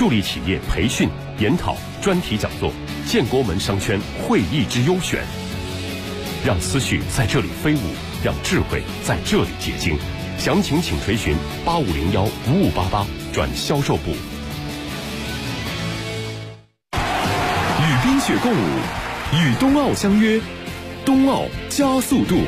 助力企业培训、研讨、专题讲座，建国门商圈会议之优选。让思绪在这里飞舞，让智慧在这里结晶。详情请垂询8501-5588转销售部。 与冰雪共舞，与冬奥相约，冬奥加速度。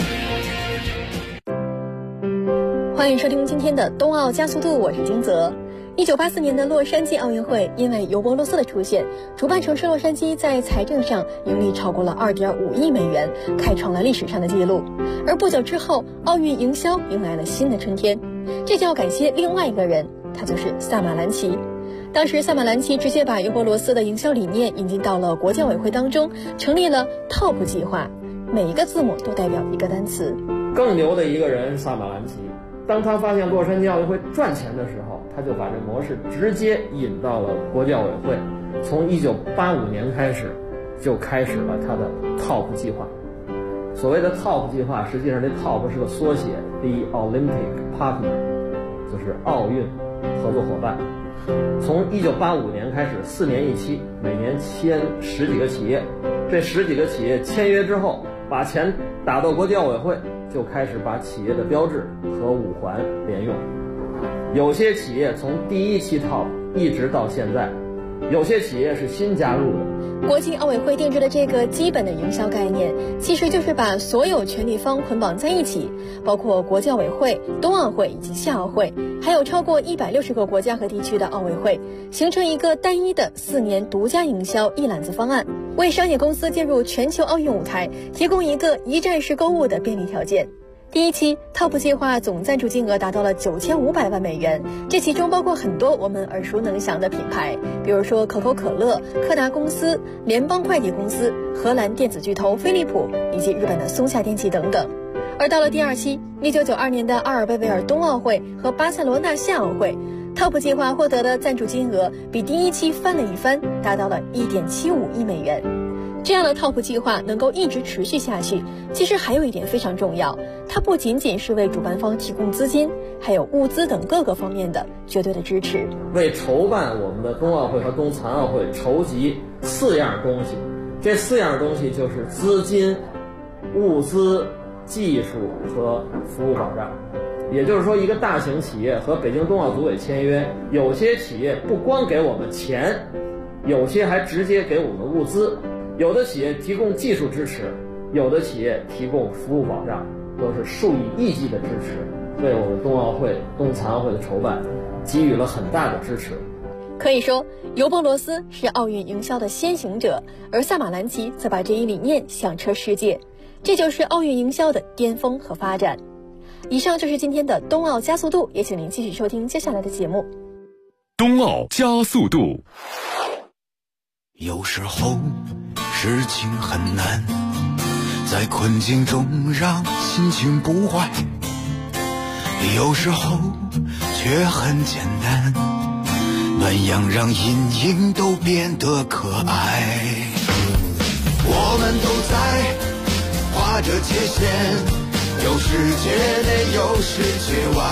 欢迎收听今天的冬奥加速度，我是金泽。1984年的洛杉矶奥运会，因为尤伯罗斯的出现，主办城市洛杉矶在财政上盈利超过了2.5亿美元，开创了历史上的纪录。而不久之后，奥运营销迎来了新的春天，这就要感谢另外一个人，他就是萨马兰奇。当时萨马兰奇直接把尤伯罗斯的营销理念引进到了国教委会当中，成立了 TOP 计划，每一个字母都代表一个单词。 更牛的一个人萨马兰奇，当他发现洛杉矶奥运会赚钱的时候，他就把这模式直接引到了国教委会。从1985年开始，就开始了他的 TOP 计划。所谓的 TOP 计划，实际上这 TOP 是个缩写 ，The Olympic Partner， 就是奥运合作伙伴。从1985年开始，4年一期，每年签10几个企业。这10几个企业签约之后，把钱打到国教委会，就开始把企业的标志和五环连用。有些企业从第一期 TOP 一直到现在，有些企业是新加入的。 国际奥委会定制的这个基本的营销概念，其实就是把所有权利方捆绑在一起，包括国教委会、冬奥会以及夏奥会，还有超过160个国家和地区的奥委会，形成一个单一的4年独家营销一揽子方案，为商业公司进入全球奥运舞台提供一个一站式购物的便利条件。第一期 TOP 计划总赞助金额达到了9500万美元，这其中包括很多我们耳熟能详的品牌，比如说可口可乐、柯达公司、联邦快递公司、荷兰电子巨头飞利浦以及日本的松下电器等等。而到了第二期，1992年的阿尔贝维尔冬奥会和巴塞罗那夏奥会， TOP 计划获得的赞助金额比第一期翻了一番，达到了1.75亿美元。这样的 TOP 计划能够一直持续下去，其实还有一点非常重要，它不仅仅是为主办方提供资金，还有物资等各个方面的绝对的支持， 为筹办我们的冬奥会和冬残奥会筹集4样东西。这4样东西就是资金、物资、技术和服务保障。也就是说，一个大型企业和北京冬奥组委签约，有些企业不光给我们钱，有些还直接给我们物资。有的企业提供技术支持，有的企业提供服务保障，都是数以亿计的支持，为我们冬奥会、冬残奥会的筹办给予了很大的支持。 可以说，尤伯罗斯是奥运营销的先行者，而萨马兰奇则把这一理念响彻世界，这就是奥运营销的巅峰和发展。以上就是今天的冬奥加速度，也请您继续收听接下来的节目。 冬奥加速度。 有时候事情很难，在困境中让心情不坏，有时候却很简单，暖阳让阴影都变得可爱。我们都在画着界限，有世界内有世界外，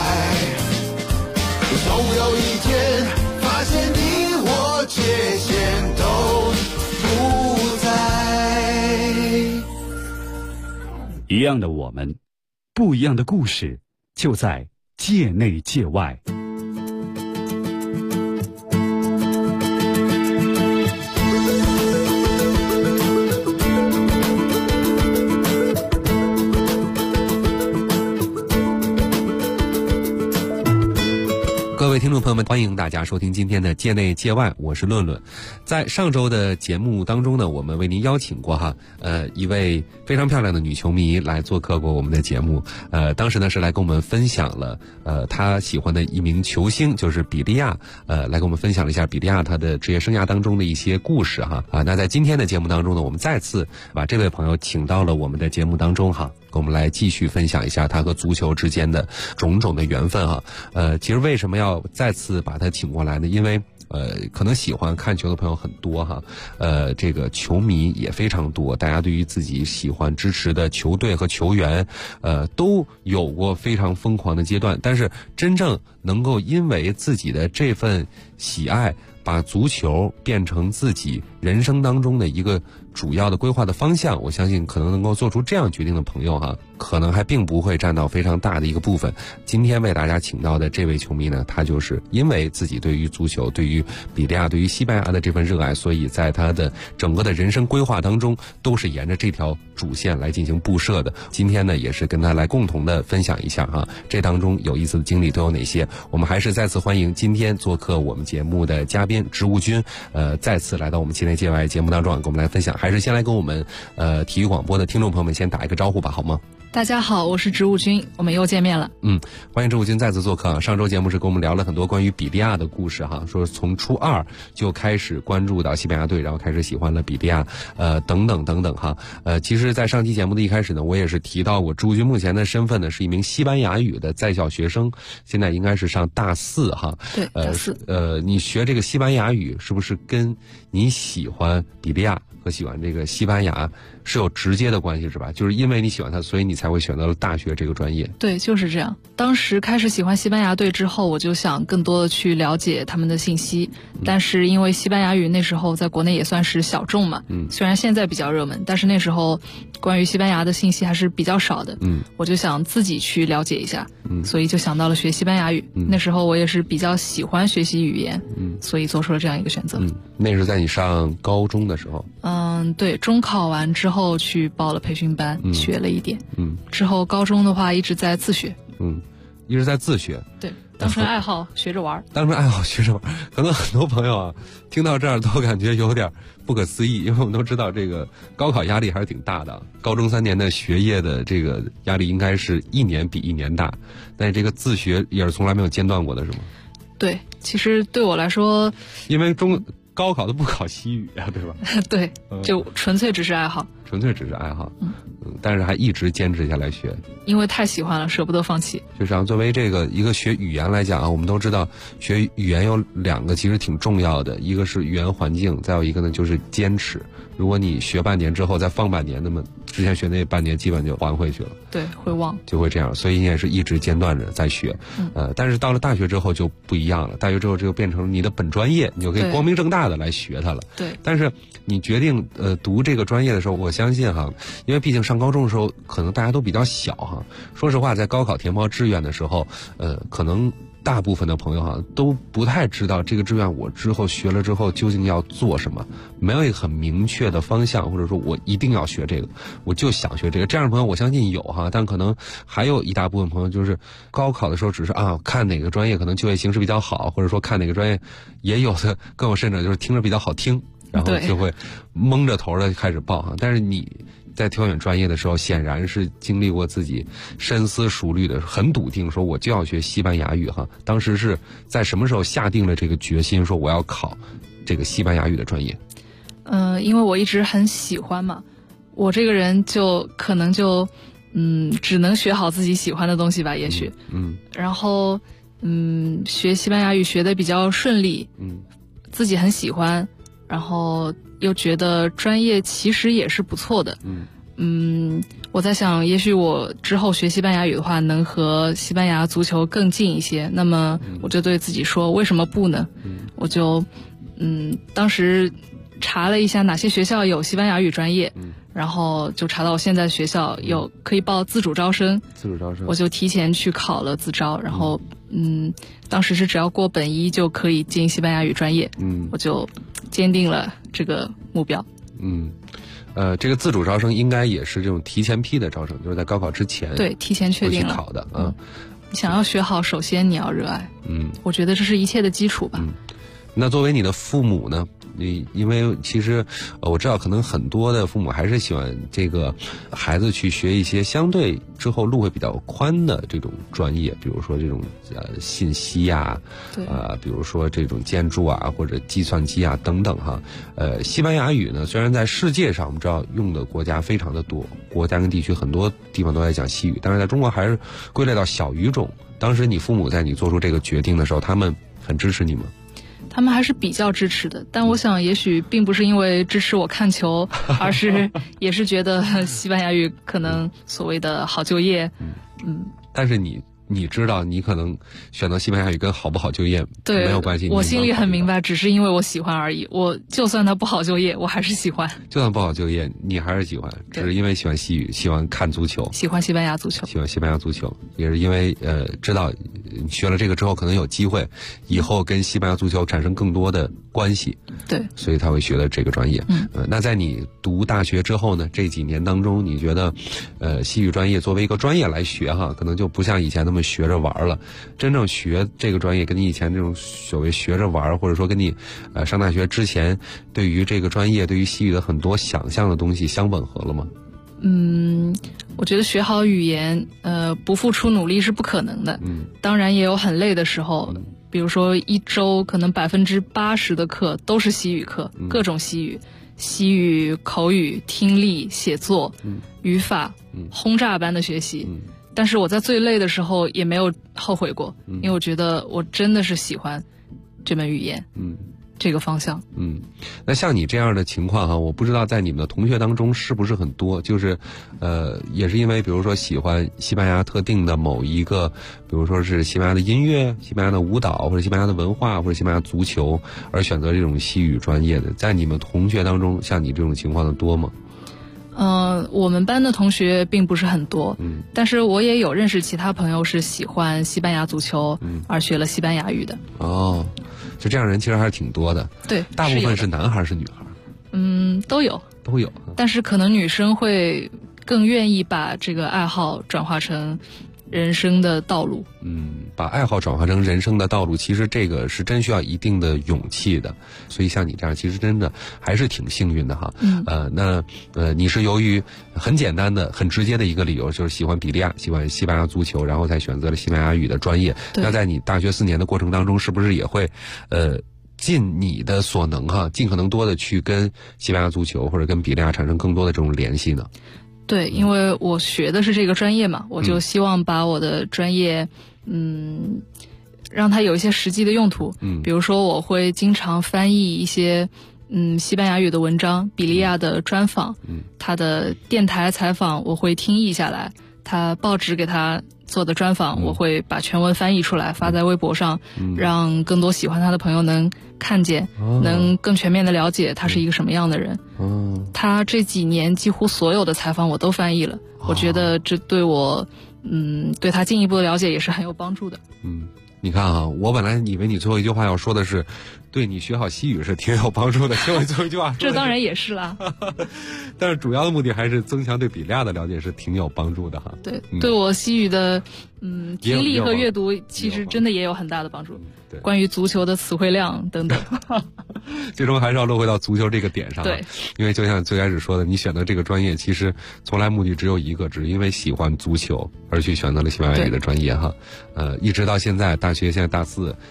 总有一天发现你我界限都不在。 一样的我们，不一样的故事，就在界内界外。 各位听众朋友们，欢迎大家收听今天的界内界外，我是论论。在上周的节目当中呢，我们为您邀请过一位非常漂亮的女球迷来做客过我们的节目。当时呢是来跟我们分享了她喜欢的一名球星，就是比利亚，来跟我们分享了一下比利亚她的职业生涯当中的一些故事那在今天的节目当中呢，我们再次把这位朋友请到了我们的节目当中跟我们来继续分享一下他和足球之间的种种的缘分哈。其实为什么要再次把他请过来呢？因为可能喜欢看球的朋友很多哈，这个球迷也非常多，大家对于自己喜欢支持的球队和球员，都有过非常疯狂的阶段，但是真正能够因为自己的这份喜爱，把足球变成自己人生当中的一个主要的规划的方向，我相信可能能够做出这样决定的朋友哈，可能还并不会占到非常大的一个部分。今天为大家请到的这位球迷呢，他就是因为自己对于足球、对于比利亚、对于西班牙的这份热爱，所以在他的整个的人生规划当中，都是沿着这条主线来进行布设的。今天呢，也是跟他来共同的分享一下哈，这当中有意思的经历都有哪些。我们还是再次欢迎今天做客我们节目的嘉宾植物君，再次来到我们今天界外节目当中，跟我们来分享。还是先来跟我们体育广播的听众朋友们先打一个招呼吧，好吗？ 大家好，我是植物君，我们又见面了。 欢迎植物君再次做客。上周节目是跟我们聊了很多关于比利亚的故事哈，说从初二就开始关注到西班牙队，然后开始喜欢了比利亚，等等等等哈。其实，在上期节目的一开始呢，我也是提到过，植物君目前的身份呢是一名西班牙语的在校学生，现在应该是上大4哈。 对，大4。 你学这个西班牙语是不是跟你喜欢比利亚和喜欢这个西班牙是有直接的关系是吧？就是因为你喜欢它，所以你才会选择了大学这个专业。 对，就是这样。当时开始喜欢西班牙队之后，我就想更多的去了解他们的信息，但是因为西班牙语那时候在国内也算是小众嘛，虽然现在比较热门，但是那时候关于西班牙的信息还是比较少的，我就想自己去了解一下，所以就想到了学西班牙语。那时候我也是比较喜欢学习语言，所以做出了这样一个选择。 那是在你上高中的时候。 对，中考完之后去报了培训班，学了一点。之后高中的话一直在自学。 一直在自学。 对，当成爱好学着玩。 当成爱好学着玩，可能很多朋友啊，听到这儿都感觉有点不可思议，因为我们都知道这个高考压力还是挺大的，高中3年的学业的这个压力应该是一年比一年大，但是这个自学也是从来没有间断过的，是吗？ 对，其实对我来说， 因为高考都不考西语啊，对吧？ 对，就纯粹只是爱好。 纯粹只是爱好，但是还一直坚持下来学， 因为太喜欢了，舍不得放弃。 就像作为这个一个学语言来讲啊，我们都知道学语言有2个其实挺重要的，一个是语言环境，再有一个呢就是坚持。如果你学半年之后再放半年，那么之前学那半年基本就还回去了。 对，会忘， 就会这样。所以你也是一直间断着在学，但是到了大学之后就不一样了。大学之后这就变成了你的本专业，你就可以光明正大的来学它了。 对。 但是你决定读这个专业的时候，我相信哈，因为毕竟上高中的时候可能大家都比较小哈。说实话，在高考填报志愿的时候，可能大部分的朋友哈都不太知道这个志愿我之后学了之后究竟要做什么，没有一个很明确的方向，或者说我一定要学这个，我就想学这个。这样的朋友我相信有哈，但可能还有一大部分朋友就是高考的时候只是看哪个专业可能就业形势比较好，或者说看哪个专业，也有的更有甚者就是听着比较好听，然后就会蒙着头的开始报哈。但是你在挑选专业的时候，显然是经历过自己深思熟虑的，很笃定说我就要学西班牙语哈。当时是在什么时候下定了这个决心，说我要考这个西班牙语的专业？ 因为我一直很喜欢嘛，我这个人就可能就只能学好自己喜欢的东西吧，也许。然后学西班牙语学得比较顺利，自己很喜欢，然后又觉得专业其实也是不错的。我在想也许我之后学西班牙语的话能和西班牙足球更近一些，那么我就对自己说为什么不呢？我就当时查了一下哪些学校有西班牙语专业，然后就查到我现在学校有可以报自主招生，我就提前去考了自招，然后当时是只要过本1就可以进西班牙语专业，我就坚定了这个目标。 这个自主招生应该也是这种提前批的招生，就是在高考之前对提前确定了去考的你想要学好，首先你要热爱，我觉得这是一切的基础吧。 那作为你的父母呢， 因为其实我知道可能很多的父母还是喜欢这个孩子去学一些相对之后路会比较宽的这种专业，比如说这种信息啊，比如说这种建筑啊或者计算机啊等等哈。西班牙语呢，虽然在世界上我们知道用的国家非常的多，国家跟地区很多地方都在讲西语，但是在中国还是归类到小语种。当时你父母在你做出这个决定的时候，他们很支持你吗？ 他们还是比较支持的，但我想也许并不是因为支持我看球，而是也是觉得西班牙语可能所谓的好就业。 但是你知道你可能选择西班牙语跟好不好就业没有关系。 我心里很明白，只是因为我喜欢而已。我就算它不好就业，我还是喜欢。 就算不好就业，你还是喜欢，只是因为喜欢西语，喜欢看足球， 喜欢西班牙足球， 喜欢西班牙足球，也是因为知道学了这个之后可能有机会以后跟西班牙足球产生更多的关系。 对， 所以他会学的这个专业。那在你读大学之后呢，这几年当中，你觉得西语专业作为一个专业来学哈，可能就不像以前那么学着玩了。真正学这个专业跟你以前这种所谓学着玩，或者说跟你上大学之前对于这个专业对于西语的很多想象的东西相吻合了吗？ 我觉得学好语言不付出努力是不可能的。当然也有很累的时候，比如说一周可能80%的课都是西语课，各种西语、口语、听力、写作、语法，轰炸般的学习。但是我在最累的时候也没有后悔过，因为我觉得我真的是喜欢这门语言，这个方向。 那像你这样的情况哈，我不知道在你们的同学当中是不是很多，就是也是因为比如说喜欢西班牙特定的某一个，比如说是西班牙的音乐、西班牙的舞蹈，或者西班牙的文化，或者西班牙足球而选择这种西语专业的，在你们同学当中像你这种情况的多吗？ 我们班的同学并不是很多，但是我也有认识其他朋友是喜欢西班牙足球而学了西班牙语的。 就这样人其实还是挺多的。 对， 大部分是男孩是女孩？ 都有。但是可能女生会更愿意把这个爱好转化成人生的道路。 把爱好转化成人生的道路，其实这个是真需要一定的勇气的。所以像你这样，其实真的还是挺幸运的哈。你是由于很简单的、很直接的一个理由，就是喜欢比利亚，喜欢西班牙足球，然后才选择了西班牙语的专业。那在你大学4年的过程当中，是不是也会尽你的所能哈，尽可能多的去跟西班牙足球或者跟比利亚产生更多的这种联系呢？ 对，因为我学的是这个专业嘛，我就希望把我的专业让它有一些实际的用途。比如说我会经常翻译一些西班牙语的文章，比利亚的专访，他的电台采访我会听译下来，他报纸给他做的专访我会把全文翻译出来发在微博上，让更多喜欢他的朋友能看见，能更全面的了解他是一个什么样的人。他这几年几乎所有的采访我都翻译了，我觉得这对我对他进一步的了解也是很有帮助的。 你看啊，我本来以为你最后一句话要说的是对你学好西语是挺有帮助的，结果最后一句话说这当然也是啦。 但是主要的目的还是增强对比利亚的了解，是挺有帮助的哈。 对，对我西语的听力和阅读其实真的也有很大的帮助。 对， 关于足球的词汇量等等。 最终还是要落回到足球这个点上。 对， 因为就像最开始说的，你选择这个专业其实从来目的只有一个，只是因为喜欢足球而去选择了西班牙语的专业哈。一直到现在大学现在大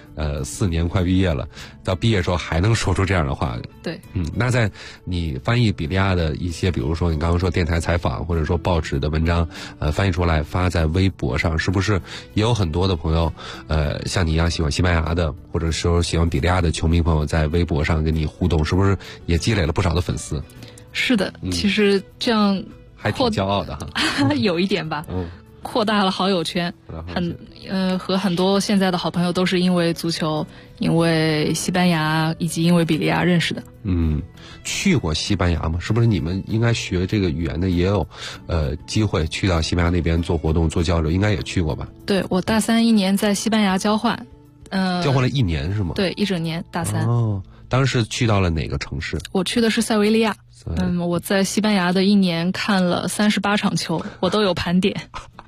4，4年快毕业了，到毕业的时候还能说出这样的话。 对， 那在你翻译比利亚的一些，比如说你刚刚说电台采访或者说报纸的文章，翻译出来发在微博上，是不是也有很多的朋友像你一样喜欢西班牙的或者说喜欢比利亚的球迷朋友在微博上跟你互动，是不是也积累了不少的粉丝？是的，其实这样还挺骄傲的哈。 有一点吧。扩大了好友圈，和很多现在的好朋友都是因为足球、因为西班牙以及因为比利亚认识的。去过西班牙吗？是不是你们应该学这个语言的也有机会去到西班牙那边做活动、做交流，应该也去过吧？对，我大31年在西班牙交换，交换了1年是吗？对，1整年，大3。当时去到了哪个城市？我去的是塞维利亚。我在西班牙的1年看了38场球，我都有盘点。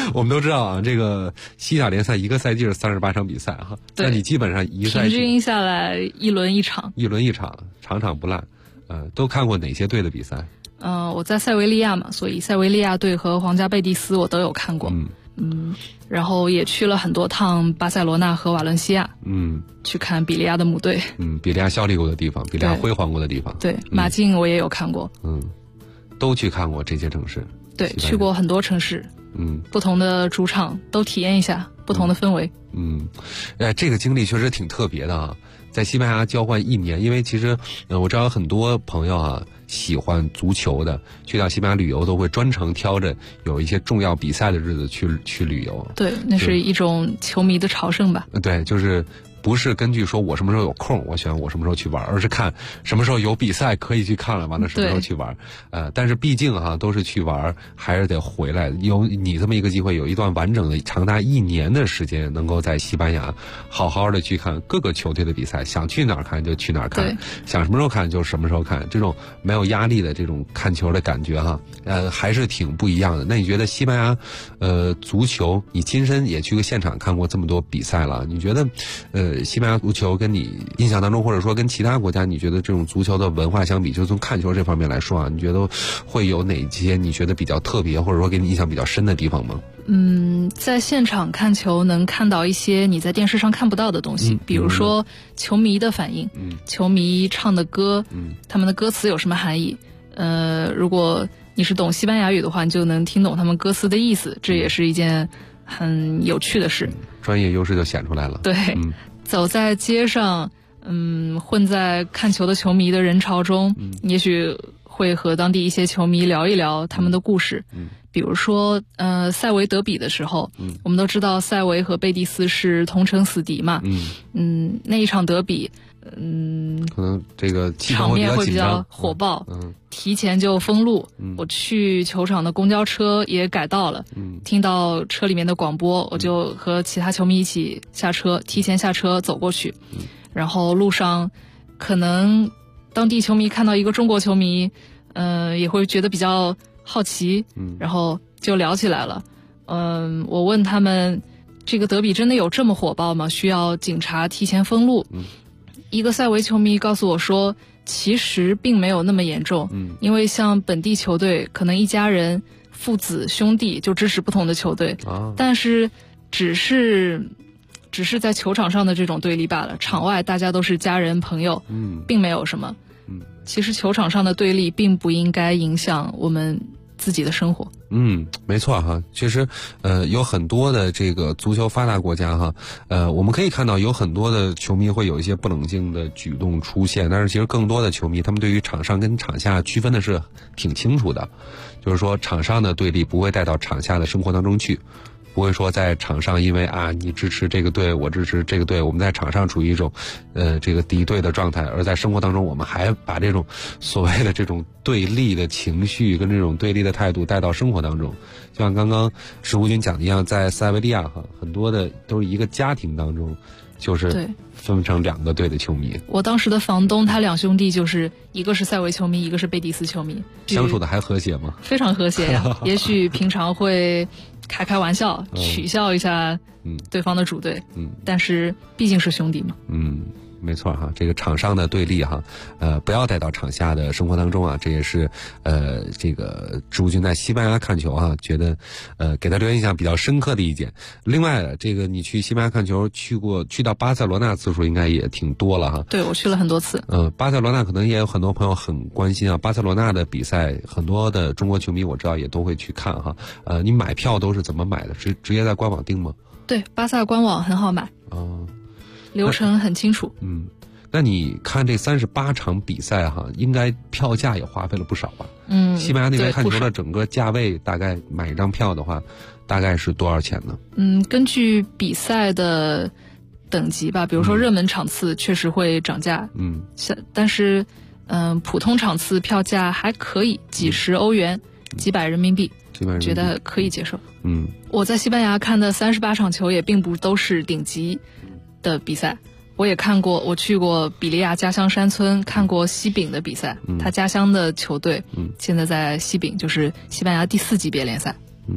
我们都知道啊，这个西甲联赛一个赛季是38场比赛哈，那你基本上一个赛季平均下来一轮一场， 场场不落。都看过哪些队的比赛？ 我在塞维利亚嘛，所以塞维利亚队和皇家贝蒂斯我都有看过。然后也去了很多趟巴塞罗那和瓦伦西亚。去看比利亚的母队。 比利亚效力过的地方，比利亚辉煌过的地方。 对，马竞我也有看过。 都去看过这些城市。 对，去过很多城市。不同的主场都体验一下不同的氛围。 这个经历确实挺特别的啊。在西班牙交换1年，因为其实我知道很多朋友啊喜欢足球的，去到西班牙旅游都会专程挑着有一些重要比赛的日子去旅游。 对，那是一种球迷的朝圣吧。 对，就是不是根据说我什么时候有空，我选我什么时候去玩，而是看什么时候有比赛可以去看了，完了什么时候去玩。但是毕竟都是去玩，还是得回来。有你这么一个机会，有一段完整的长达1年的时间，能够在西班牙好好的去看各个球队的比赛，想去哪儿看就去哪儿看，想什么时候看就什么时候看，这种没有压力的这种看球的感觉还是挺不一样的。那你觉得西班牙足球，你亲身也去过现场看过这么多比赛了，你觉得西班牙足球跟你印象当中，或者说跟其他国家，你觉得这种足球的文化相比，就从看球这方面来说啊，你觉得会有哪些你觉得比较特别，或者说给你印象比较深的地方吗？ 在现场看球能看到一些你在电视上看不到的东西，比如说球迷的反应，球迷唱的歌，他们的歌词有什么含义。如果你是懂西班牙语的话，你就能听懂他们歌词的意思，这也是一件很有趣的事。 专业优势就显出来了。 对，走在街上，混在看球的球迷的人潮中，也许会和当地一些球迷聊一聊他们的故事。比如说塞维德比的时候，我们都知道塞维和贝蒂斯是同城死敌嘛。那一场德比， 可能这个场面会比较火爆，提前就封路。我去球场的公交车也改道了，听到车里面的广播，我就和其他球迷一起下车，提前下车走过去。然后路上可能当地球迷看到一个中国球迷，也会觉得比较好奇，然后就聊起来了。我问他们，这个德比真的有这么火爆吗？需要警察提前封路？一个塞维球迷告诉我说，其实并没有那么严重，因为像本地球队，可能一家人、父子、兄弟就支持不同的球队，但是只是在球场上的这种对立罢了，场外大家都是家人朋友，并没有什么。其实球场上的对立并不应该影响我们自己的生活。 没错哈，其实有很多的这个足球发达国家哈，我们可以看到有很多的球迷会有一些不冷静的举动出现，但是其实更多的球迷他们对于场上跟场下区分的是挺清楚的，就是说场上的对立不会带到场下的生活当中去。不会说在场上因为你支持这个队，我支持这个队，我们在场上处于一种这个敌对的状态，而在生活当中我们还把这种所谓的这种对立的情绪跟这种对立的态度带到生活当中。就像刚刚石湖军讲的一样，在塞维利亚很多的都是一个家庭当中，就是分成2个队的球迷。我当时的房东他2兄弟，就是一个是塞维球迷，一个是贝蒂斯球迷， 相处的还和谐吗？ 非常和谐呀。也许平常会开玩笑，取笑一下对方的主队，但是毕竟是兄弟嘛。 没错哈，这个场上的对立不要带到场下的生活当中啊，这也是这个植物军在西班牙看球觉得给他留下印象比较深刻的一点。另外，这个你去西班牙看球去到巴塞罗那次数应该也挺多了哈。 对，我去了很多次。 巴塞罗那可能也有很多朋友很关心巴塞罗那的比赛，很多的中国球迷我知道也都会去看你买票都是怎么买的？直接在官网订吗？ 对，巴萨官网很好买。流程很清楚。 那你看这38场比赛应该票价也花费了不少吧？西班牙那边看球的整个价位，大概买一张票的话，大概是多少钱呢？ 根据比赛的等级吧，比如说热门场次确实会涨价，但是普通场次票价还可以，几十欧元，几百人民币，觉得可以接受。我在西班牙看的38场球也并不都是顶级的比赛，我去过比利亚家乡山村，看过西丙的比赛，他家乡的球队现在在西丙，就是西班牙第4级别联赛。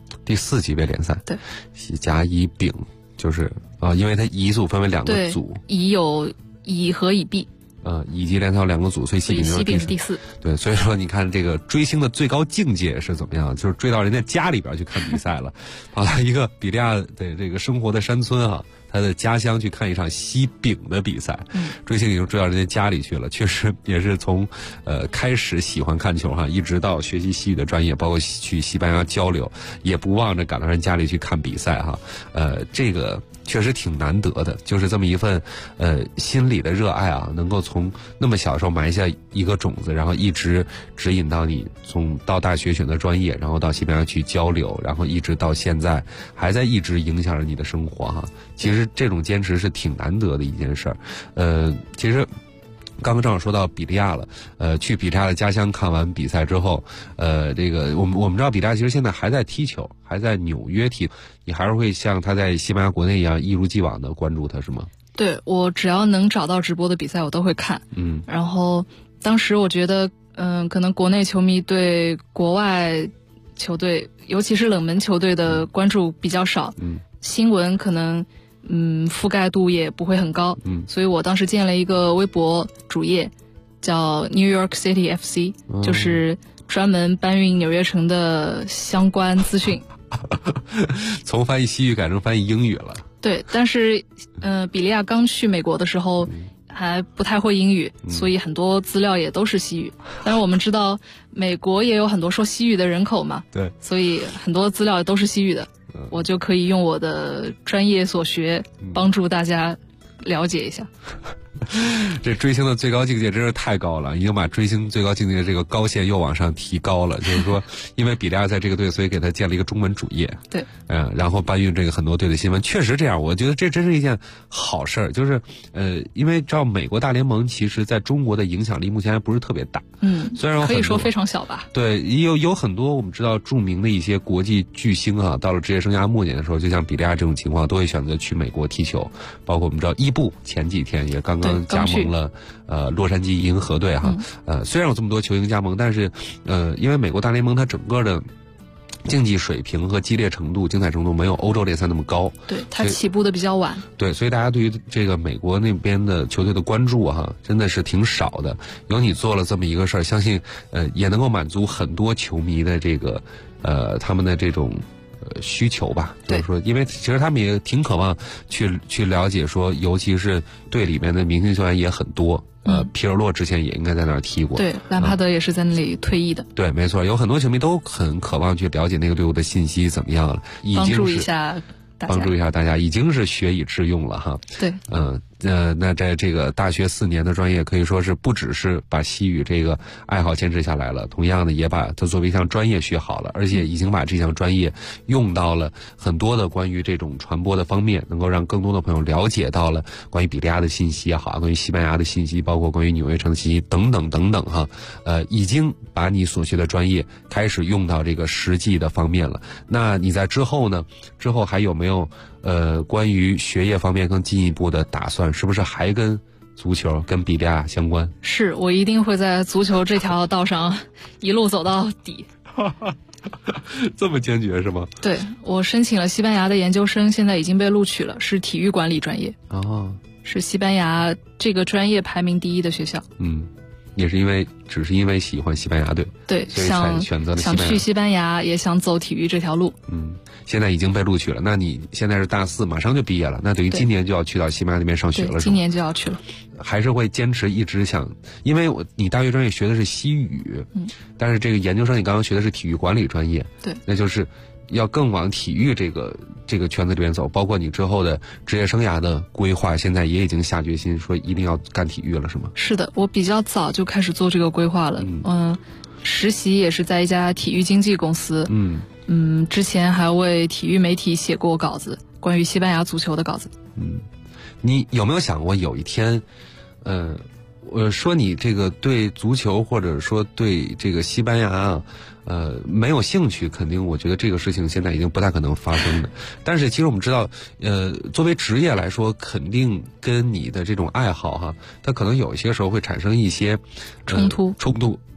第4级别联赛。 对， 甲乙丙就是因为它乙组分为2个组， 乙有乙和乙 B。 乙级联赛有2个组，所以西丙是第4。 对，所以说你看这个追星的最高境界是怎么样？就是追到人家家里边去看比赛了，跑到一个比利亚的这个生活的山村啊，他的家乡去看一场西丙的比赛。追星已经追到人家家里去了，确实也是从开始喜欢看球哈，一直到学习西语的专业，包括去西班牙交流，也不忘着赶到人家里去看比赛哈。这个确实挺难得的，就是这么一份心里的热爱啊，能够从那么小时候埋下一个种子，然后一直指引到你到大学选择专业，然后到西班牙去交流，然后一直到现在还在一直影响着你的生活哈。其实这种坚持是挺难得的一件事儿。其实刚刚正好说到比利亚了，去比利亚的家乡看完比赛之后，这个我们知道比利亚其实现在还在踢球，还在纽约踢，你还是会像他在西班牙国内一样一如既往的关注他是吗？ 对，我只要能找到直播的比赛我都会看。然后当时我觉得可能国内球迷对国外球队尤其是冷门球队的关注比较少，新闻可能覆盖度也不会很高，所以我当时建了一个微博主页叫 New York City FC，就是专门搬运纽约城的相关资讯。 从翻译西语改成翻译英语了。 对，但是比利亚刚去美国的时候还不太会英语，所以很多资料也都是西语。但是我们知道美国也有很多说西语的人口嘛， 对， 所以很多资料都是西语的。我就可以用我的专业所学帮助大家了解一下。 这追星的最高境界真是太高了，已经把追星最高境界的这个高线又往上提高了。就是说，因为比利亚在这个队，所以给他建了一个中文主页。 对， 然后搬运这个很多队的新闻，确实这样，我觉得这真是一件好事儿。就是因为知道美国大联盟其实在中国的影响力目前还不是特别大，虽然可以说非常小吧。 对，有很多我们知道著名的一些国际巨星啊，到了职业生涯末年的时候，就像比利亚这种情况，都会选择去美国踢球。包括我们知道伊布前几天也刚刚加盟了洛杉矶银河队哈。虽然有这么多球星加盟，但是因为美国大联盟它整个的竞技水平和激烈程度、精彩程度没有欧洲联赛那么高， 对，它起步的比较晚。 对，所以大家对于这个美国那边的球队的关注哈，真的是挺少的。有你做了这么一个事儿，相信也能够满足很多球迷的这个他们的这种需求吧。就是说，因为其实他们也挺渴望去了解说，尤其是队里面的明星球员也很多。皮尔洛之前也应该在那儿踢过， 对，兰帕德也是在那里退役的。 对，没错，有很多球迷都很渴望去了解那个队伍的信息怎么样了， 帮助一下大家， 已经是学以致用了哈。 对， 那在这个大学4年的专业，可以说是不只是把西语这个爱好坚持下来了，同样的也把它作为一项专业学好了，而且已经把这项专业用到了很多的关于这种传播的方面，能够让更多的朋友了解到了关于比利亚的信息也好，关于西班牙的信息，包括关于纽约城的信息等等等等哈。已经把你所学的专业开始用到这个实际的方面了。那你在之后呢？之后还有没有关于学业方面更进一步的打算？是不是还跟足球、跟比利亚相关？ 是，我一定会在足球这条道上一路走到底。 这么坚决是吗？ 对，我申请了西班牙的研究生，现在已经被录取了，是体育管理专业。是西班牙这个专业排名第1的学校。 也是只是因为喜欢西班牙队， 对， 所以才选择了西班牙。 想去西班牙，也想走体育这条路。 现在已经被录取了。那你现在是大4，马上就毕业了，那等于今年就要去到西班牙那边上学了，是吗？ 今年就要去了。 还是会坚持一直想，因为你大学专业学的是西语，但是这个研究生你刚刚学的是体育管理专业， 对， 那就是要更往体育这个圈子里边走，包括你之后的职业生涯的规划，现在也已经下决心说一定要干体育了，是吗？ 是的，我比较早就开始做这个规划了。实习也是在一家体育经纪公司。之前还为体育媒体写过稿子，关于西班牙足球的稿子。 你有没有想过有一天，说你这个对足球或者说对这个西班牙没有兴趣，肯定我觉得这个事情现在已经不太可能发生的。但是其实我们知道，作为职业来说，肯定跟你的这种爱好哈，它可能有一些时候会产生一些冲突。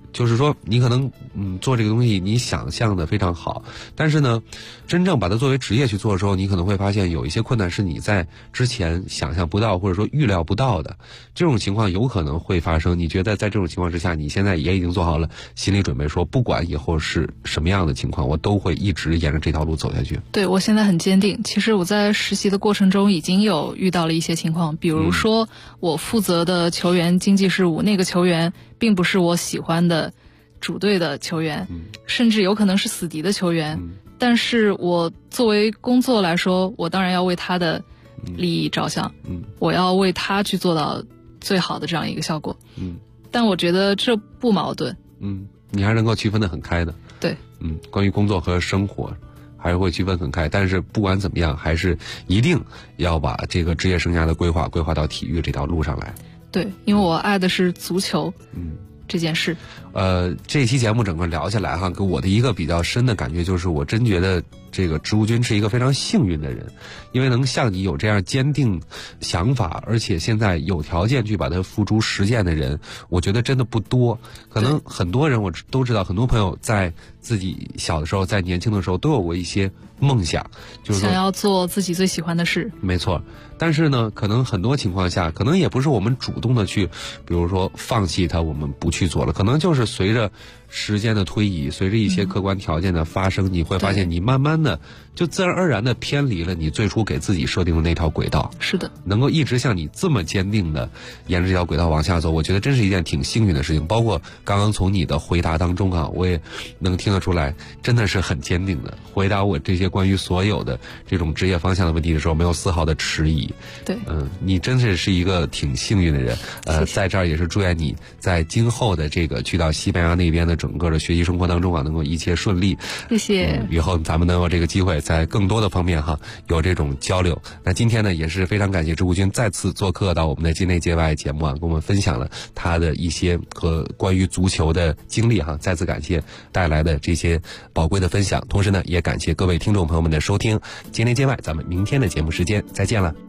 就是说你可能做这个东西你想象的非常好，但是呢真正把它作为职业去做的时候，你可能会发现有一些困难是你在之前想象不到或者说预料不到的，这种情况有可能会发生。你觉得在这种情况之下，你现在也已经做好了心理准备，说不管以后是什么样的情况，我都会一直沿着这条路走下去？ 对，我现在很坚定。其实我在实习的过程中已经有遇到了一些情况，比如说我负责的球员经济事务，那个球员并不是我喜欢的主队的球员，甚至有可能是死敌的球员，但是我作为工作来说，我当然要为他的利益着想，我要为他去做到最好的这样一个效果，但我觉得这不矛盾， 你还能够区分得很开的。 对， 关于工作和生活还是会区分很开，但是不管怎么样，还是一定要把这个职业生涯的规划到体育这条路上来。 对，因为我爱的是足球，这件事。 这期节目整个聊下来哈，给我的一个比较深的感觉就是，我真觉得这个植物君是一个非常幸运的人，因为能像你有这样坚定想法，而且现在有条件去把它付诸实践的人，我觉得真的不多。可能很多人我都知道，很多朋友在自己小的时候，在年轻的时候都有过一些梦想，就是想要做自己最喜欢的事。 没错，但是呢，可能很多情况下，可能也不是我们主动的去，比如说放弃它，我们不去做了，可能就是随着时间的推移，随着一些客观条件的发生，你会发现你慢慢的就自然而然的偏离了你最初给自己设定的那条轨道。 是的， 能够一直像你这么坚定的沿着这条轨道往下走，我觉得真是一件挺幸运的事情。包括刚刚从你的回答当中啊，我也能听得出来，真的是很坚定的回答我这些关于所有的这种职业方向的问题的时候，没有丝毫的迟疑。 对， 你真是一个挺幸运的人。在这儿也是祝愿你在今后的这个去到西班牙那边的整个的学习生活当中啊，能够一切顺利。 谢谢。 以后咱们能有这个机会在更多的方面哈有这种交流。那今天呢也是非常感谢植物君再次做客到我们的境内界外节目啊，跟我们分享了他的一些和关于足球的经历哈，再次感谢带来的这些宝贵的分享。同时呢也感谢各位听众朋友们的收听，境内界外咱们明天的节目时间再见了。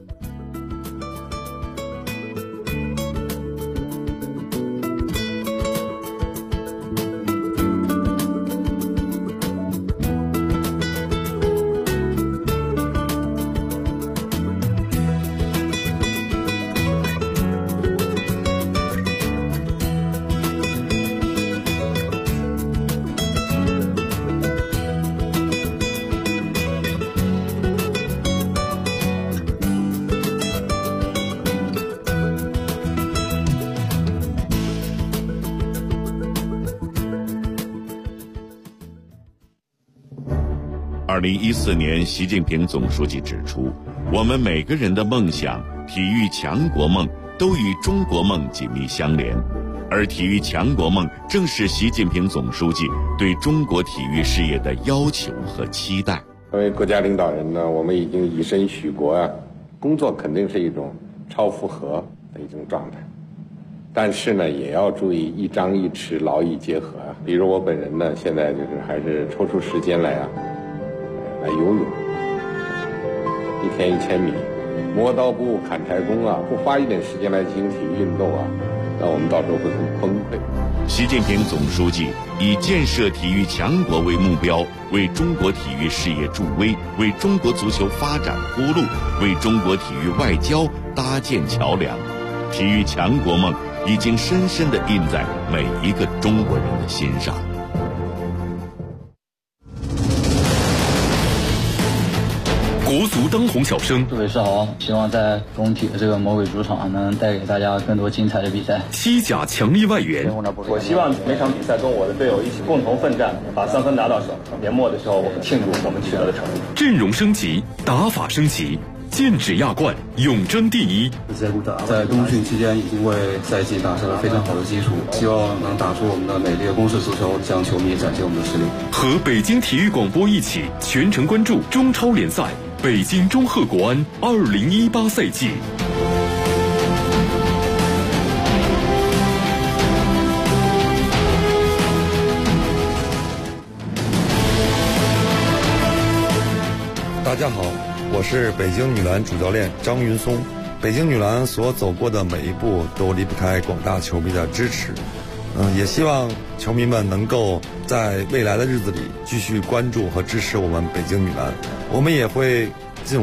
2014年，习近平总书记指出，我们每个人的梦想、体育强国梦都与中国梦紧密相连，而体育强国梦正是习近平总书记对中国体育事业的要求和期待。 作为国家领导人呢，我们已经以身许国啊，工作肯定是一种超负荷的一种状态，但是呢，也要注意一张一弛，劳逸结合啊。比如我本人呢，现在就是还是抽出时间来游泳，1天1000米，磨刀不误砍柴工啊，不花一点时间来进行体育运动啊，那我们到时候会很崩溃。 习近平总书记以建设体育强国为目标，为中国体育事业助威，为中国足球发展铺路，为中国体育外交搭建桥梁。体育强国梦已经深深地印在每一个中国人的心上。 国足当红小生， 各位是好，希望在工体的这个魔鬼主场能带给大家更多精彩的比赛。 西甲强力外援， 我希望每场比赛跟我的队友一起共同奋战，把3分拿到手。年末的时候，我们庆祝我们取得的成绩。 阵容升级，打法升级，剑指亚冠，永争第一。 在冬训期间已经为赛季打下了非常好的基础，希望能打出我们的美丽的攻势足球，向球迷展现我们的实力。 和北京体育广播一起全程关注中超联赛北京中赫国安2018赛季。 大家好，我是北京女篮主教练张云松。北京女篮所走过的每一步都离不开广大球迷的支持。 也希望球迷们能够在未来的日子里继续关注和支持我们北京女篮，我们也会